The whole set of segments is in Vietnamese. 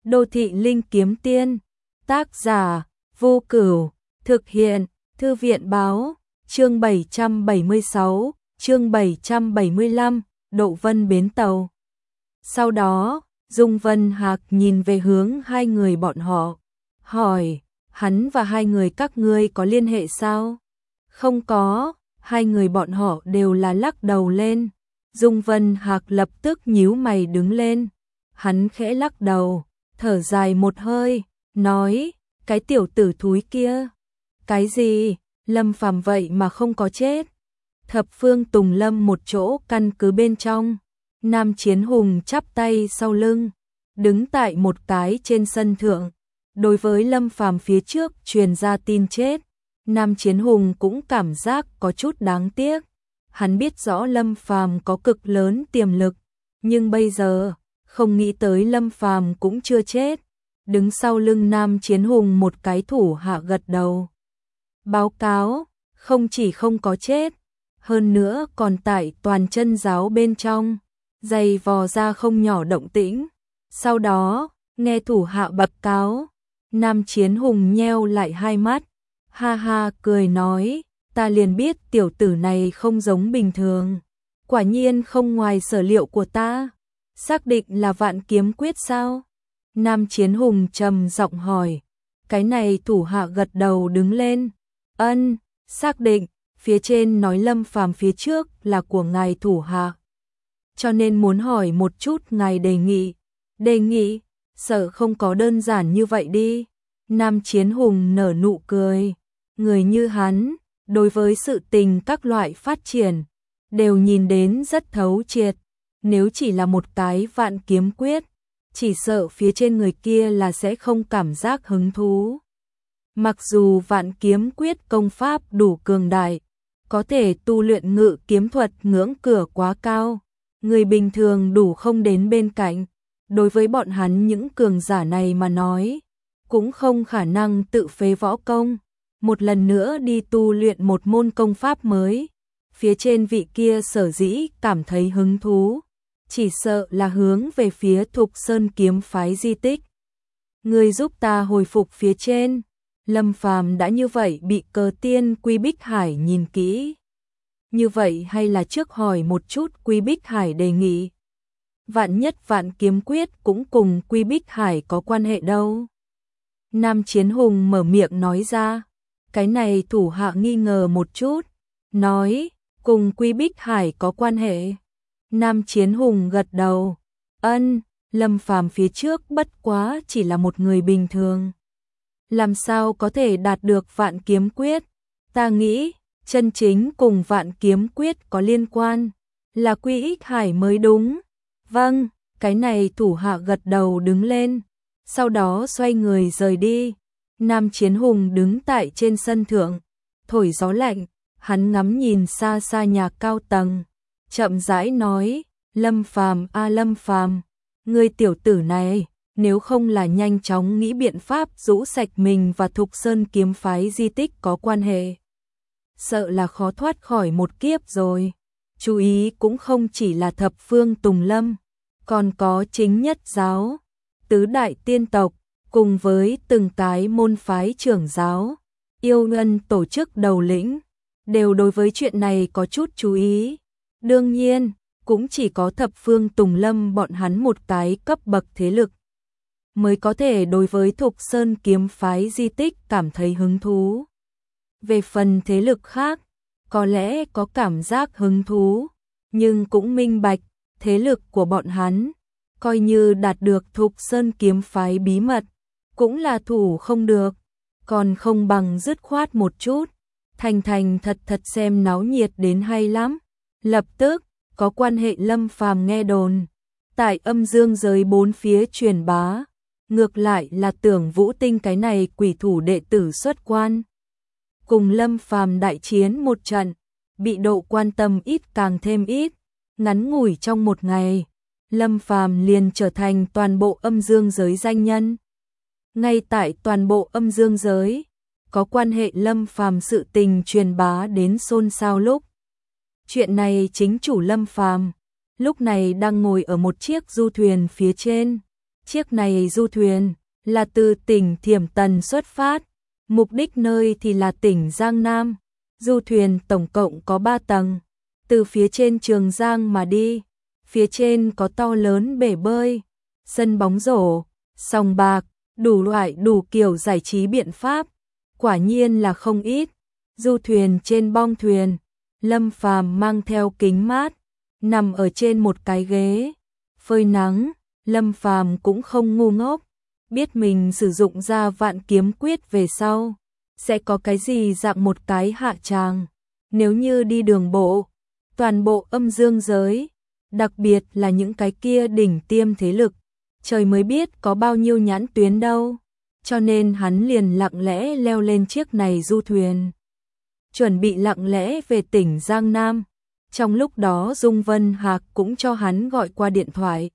Đô thị linh kiếm tiên, tác giả Vô Cửu, thực hiện Thư viện báo, chương 776, chương 775, Độ Vân bến tàu. Sau đó, Dung Vân Hạc nhìn về hướng hai người bọn họ, hỏi, hắn và hai người các ngươi có liên hệ sao? Không có, hai người bọn họ đều là lắc đầu lên. Dung Vân Hạc lập tức nhíu mày đứng lên, hắn khẽ lắc đầu, thở dài một hơi, nói, cái tiểu tử thúi kia. Cái gì? Lâm Phàm vậy mà không có chết. Thập Phương Tùng Lâm một chỗ căn cứ bên trong. Nam Chiến Hùng chắp tay sau lưng, đứng tại một cái trên sân thượng. Đối với Lâm Phàm phía trước truyền ra tin chết, Nam Chiến Hùng cũng cảm giác có chút đáng tiếc. Hắn biết rõ Lâm Phàm có cực lớn tiềm lực, nhưng bây giờ không nghĩ tới Lâm Phàm cũng chưa chết. Đứng sau lưng Nam Chiến Hùng một cái thủ hạ gật đầu. Báo cáo, không chỉ không có chết, hơn nữa còn tại toàn chân giáo bên trong, dày vò ra không nhỏ động tĩnh. Sau đó, nghe thủ hạ bập cáo, Nam Chiến Hùng nheo lại hai mắt, ha ha cười nói, ta liền biết tiểu tử này không giống bình thường. Quả nhiên không ngoài sở liệu của ta. Xác định là Vạn Kiếm Quyết sao? Nam Chiến Hùng trầm giọng hỏi. Cái này thủ hạ gật đầu đứng lên. Ân, xác định, phía trên nói Lâm Phàm phía trước là của ngài thủ hạ. Cho nên muốn hỏi một chút ngài đề nghị. Đề nghị, sợ không có đơn giản như vậy đi. Nam Chiến Hùng nở nụ cười. Người như hắn, đối với sự tình các loại phát triển, đều nhìn đến rất thấu triệt. Nếu chỉ là một cái Vạn Kiếm Quyết, chỉ sợ phía trên người kia là sẽ không cảm giác hứng thú. Mặc dù Vạn Kiếm Quyết công pháp đủ cường đại, có thể tu luyện ngự kiếm thuật ngưỡng cửa quá cao, người bình thường đủ không đến bên cạnh. Đối với bọn hắn những cường giả này mà nói, cũng không khả năng tự phế võ công, một lần nữa đi tu luyện một môn công pháp mới. Phía trên vị kia sở dĩ cảm thấy hứng thú, chỉ sợ là hướng về phía Thục Sơn kiếm phái di tích. Người giúp ta hồi phục phía trên. Lâm Phàm đã như vậy bị Cờ Tiên Quy Bích Hải nhìn kỹ. Như vậy hay là trước hỏi một chút Quy Bích Hải đề nghị. Vạn nhất Vạn Kiếm Quyết cũng cùng Quy Bích Hải có quan hệ đâu. Nam Chiến Hùng mở miệng nói ra. Cái này thủ hạ nghi ngờ một chút, nói, cùng Quy Bích Hải có quan hệ. Nam Chiến Hùng gật đầu, ân, Lâm Phàm phía trước bất quá chỉ là một người bình thường. Làm sao có thể đạt được Vạn Kiếm Quyết? Ta nghĩ, chân chính cùng Vạn Kiếm Quyết có liên quan, là Quy Bích Hải mới đúng. Vâng, cái này thủ hạ gật đầu đứng lên, sau đó xoay người rời đi. Nam Chiến Hùng đứng tại trên sân thượng, thổi gió lạnh, hắn ngắm nhìn xa xa nhà cao tầng, chậm rãi nói, Lâm Phàm a Lâm Phàm, ngươi tiểu tử này, nếu không là nhanh chóng nghĩ biện pháp rũ sạch mình và Thục Sơn kiếm phái di tích có quan hệ, sợ là khó thoát khỏi một kiếp rồi. Chú ý cũng không chỉ là Thập Phương Tùng Lâm, còn có Chính Nhất giáo, tứ đại tiên tộc, cùng với từng cái môn phái trưởng giáo, yêu ngân tổ chức đầu lĩnh, đều đối với chuyện này có chút chú ý. Đương nhiên, cũng chỉ có Thập Phương Tùng Lâm bọn hắn một cái cấp bậc thế lực, mới có thể đối với Thục Sơn kiếm phái di tích cảm thấy hứng thú. Về phần thế lực khác, có lẽ có cảm giác hứng thú, nhưng cũng minh bạch, thế lực của bọn hắn, coi như đạt được Thục Sơn kiếm phái bí mật, cũng là thủ không được, còn không bằng dứt khoát một chút, thành thành thật thật xem náo nhiệt đến hay lắm. Lập tức, có quan hệ Lâm Phàm nghe đồn, tại âm dương giới bốn phía truyền bá, ngược lại là Tưởng Vũ Tinh cái này quỷ thủ đệ tử xuất quan. Cùng Lâm Phàm đại chiến một trận, bị độ quan tâm ít càng thêm ít, ngắn ngủi trong một ngày, Lâm Phàm liền trở thành toàn bộ âm dương giới danh nhân. Ngay tại toàn bộ âm dương giới, có quan hệ Lâm Phàm sự tình truyền bá đến xôn xao lúc. Chuyện này chính chủ Lâm Phàm lúc này đang ngồi ở một chiếc du thuyền phía trên, Chiếc này du thuyền là từ tỉnh Thiểm Tần xuất phát, mục đích nơi thì là tỉnh Giang Nam. Du thuyền tổng cộng có 3 tầng, từ phía trên Trường Giang mà đi, phía trên có to lớn bể bơi, sân bóng rổ, sòng bạc, đủ loại đủ kiểu giải trí biện pháp, quả nhiên là không ít. Du thuyền trên bong thuyền, Lâm Phàm mang theo kính mát, nằm ở trên một cái ghế, phơi nắng. Lâm Phàm cũng không ngu ngốc, biết mình sử dụng ra Vạn Kiếm Quyết về sau sẽ có cái gì dạng một cái hạ tràng. Nếu như đi đường bộ, toàn bộ âm dương giới, đặc biệt là những cái kia đỉnh tiêm thế lực, trời mới biết có bao nhiêu nhãn tuyến đâu. Cho nên hắn liền lặng lẽ leo lên chiếc này du thuyền, chuẩn bị lặng lẽ về tỉnh Giang Nam. Trong lúc đó Dung Vân Hạc cũng cho hắn gọi qua điện thoại.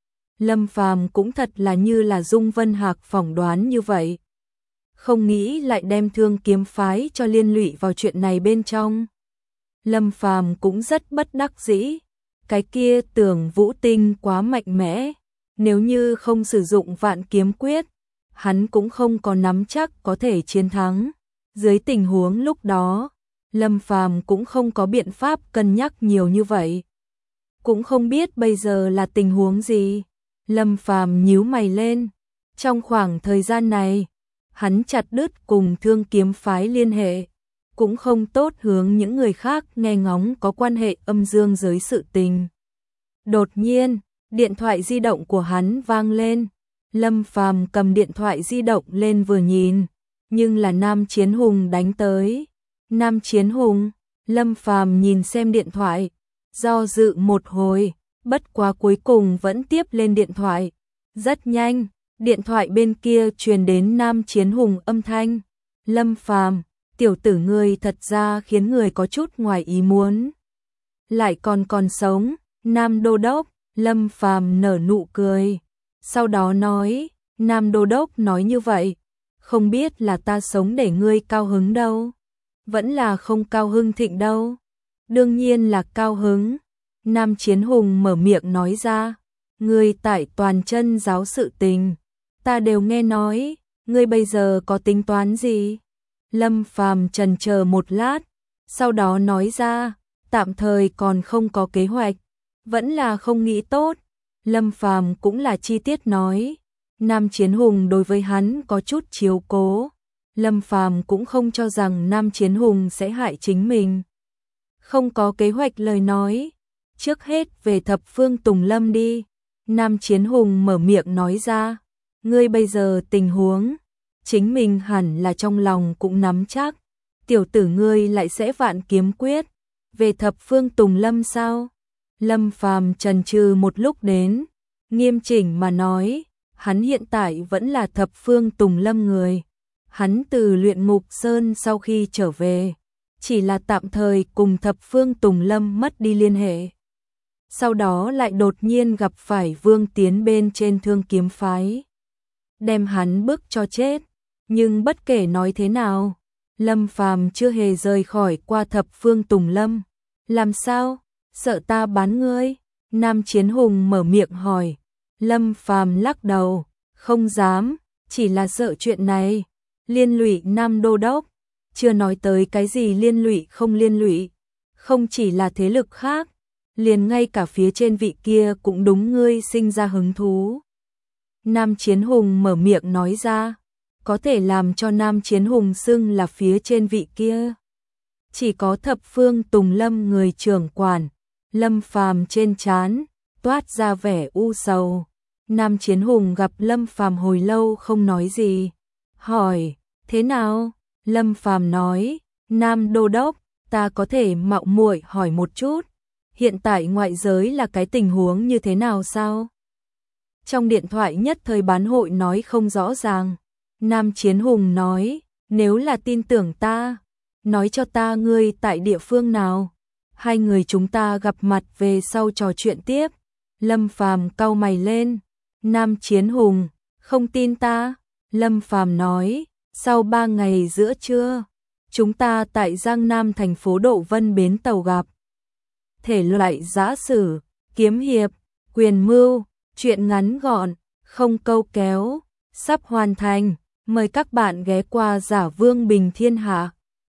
Lâm Phàm cũng thật là như là Dung Vân Hạc phỏng đoán như vậy, không nghĩ lại đem Thương Kiếm phái cho liên lụy vào chuyện này bên trong. Lâm Phàm cũng rất bất đắc dĩ, cái kia Tưởng Vũ Tinh quá mạnh mẽ, nếu như không sử dụng Vạn Kiếm Quyết, hắn cũng không có nắm chắc có thể chiến thắng. Dưới tình huống lúc đó, Lâm Phàm cũng không có biện pháp cân nhắc nhiều như vậy, cũng không biết bây giờ là tình huống gì. Lâm Phàm nhíu mày lên, trong khoảng thời gian này, hắn chặt đứt cùng Thương Kiếm phái liên hệ, cũng không tốt hướng những người khác nghe ngóng có quan hệ âm dương giới sự tình. Đột nhiên, điện thoại di động của hắn vang lên. Lâm Phàm cầm điện thoại di động lên vừa nhìn, nhưng là Nam Chiến Hùng đánh tới. Nam Chiến Hùng, Lâm Phàm nhìn xem điện thoại, do dự một hồi, bất quá cuối cùng vẫn tiếp lên điện thoại. Rất nhanh, điện thoại bên kia truyền đến Nam Chiến Hùng âm thanh. Lâm Phàm, tiểu tử ngươi thật ra khiến người có chút ngoài ý muốn. Lại còn sống, Nam Đô Đốc. Lâm Phàm nở nụ cười, sau đó nói, Nam Đô Đốc nói như vậy, không biết là ta sống để ngươi cao hứng đâu, vẫn là không cao hưng thịnh đâu. Đương nhiên là cao hứng. Nam Chiến Hùng mở miệng nói ra, ngươi tại Toàn Chân giáo sự tình, ta đều nghe nói, ngươi bây giờ có tính toán gì? Lâm Phàm chần chờ một lát, sau đó nói ra, tạm thời còn không có kế hoạch, vẫn là không nghĩ tốt. Lâm Phàm cũng là chi tiết nói, Nam Chiến Hùng đối với hắn có chút chiếu cố, Lâm Phàm cũng không cho rằng Nam Chiến Hùng sẽ hại chính mình. Không có kế hoạch lời nói, trước hết về thập phương Tùng Lâm đi. Nam Chiến Hùng mở miệng nói ra, ngươi bây giờ tình huống, chính mình hẳn là trong lòng cũng nắm chắc, tiểu tử ngươi lại sẽ Vạn Kiếm Quyết, về thập phương Tùng Lâm sao? Lâm Phàm chần chừ một lúc đến, nghiêm chỉnh mà nói, hắn hiện tại vẫn là thập phương Tùng Lâm người. Hắn từ Luyện Ngục Sơn sau khi trở về, chỉ là tạm thời cùng thập phương Tùng Lâm mất đi liên hệ. Sau đó lại đột nhiên gặp phải Vương Tiến bên trên Thương Kiếm phái, đem hắn bức cho chết. Nhưng bất kể nói thế nào, Lâm Phàm chưa hề rời khỏi qua thập phương Tùng Lâm. Làm sao? Sợ ta bán ngươi? Nam Chiến Hùng mở miệng hỏi. Lâm Phàm lắc đầu, không dám, chỉ là sợ chuyện này liên lụy Nam Đô Đốc, chưa nói tới cái gì liên lụy không liên lụy, không chỉ là thế lực khác, liền ngay cả phía trên vị kia cũng đúng ngươi sinh ra hứng thú. Nam Chiến Hùng mở miệng nói ra, có thể làm cho Nam Chiến Hùng xưng là phía trên vị kia, chỉ có thập phương Tùng Lâm người trưởng quản. Lâm Phàm trên trán toát ra vẻ u sầu. Nam Chiến Hùng gặp Lâm Phàm hồi lâu không nói gì, hỏi, thế nào? Lâm Phàm nói, Nam Đô Đốc, ta có thể mạo muội hỏi một chút, hiện tại ngoại giới là cái tình huống như thế nào sao? Trong điện thoại nhất thời bán hội nói không rõ ràng. Nam Chiến Hùng nói, nếu là tin tưởng ta, nói cho ta ngươi tại địa phương nào, hai người chúng ta gặp mặt về sau trò chuyện tiếp. Lâm Phàm cau mày lên. Nam Chiến Hùng, không tin ta? Lâm Phàm nói, sau 3 ngày giữa trưa, chúng ta tại Giang Nam thành phố Độ Vân bến tàu gặp. Thể loại giã sử, kiếm hiệp, quyền mưu, truyện ngắn gọn, không câu kéo, sắp hoàn thành. Mời các bạn ghé qua Giả Vương Bình Thiên Hạ.